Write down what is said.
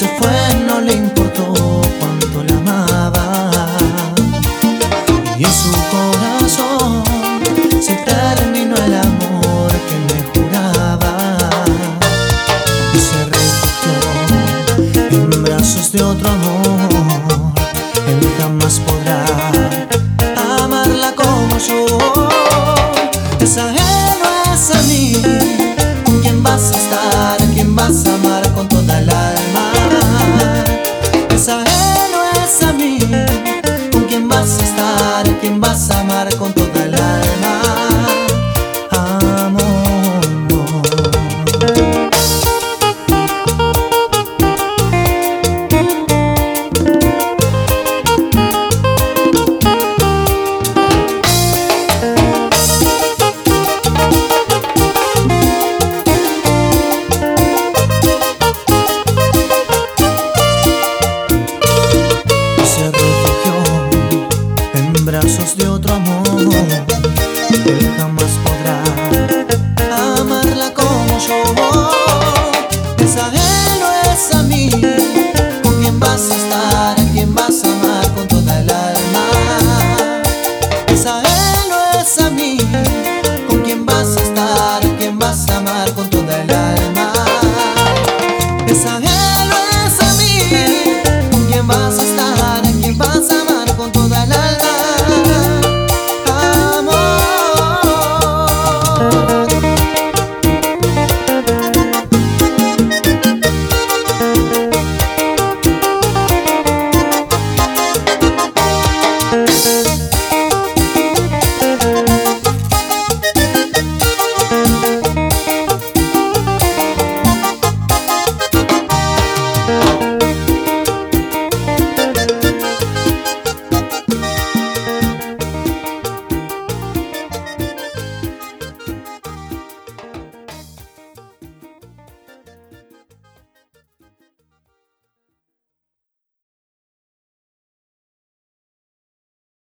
se fue, no le importó cuánto la amaba, y en su corazón se terminó el amor que me juraba, y se refugió en brazos de otro amor. Él jamás podrá amarla como yo. Es ajeno es a mí. ¿Con quién vas a estar? ¿A quién vas a amar con toda el alma? Es ajeno es a mí. ¿Con quién vas a estar? ¿A quién vas a amar con toda el alma? Amor. Brazos de otro amor, él jamás podrá amarla como yo. Es ajeno es a mí.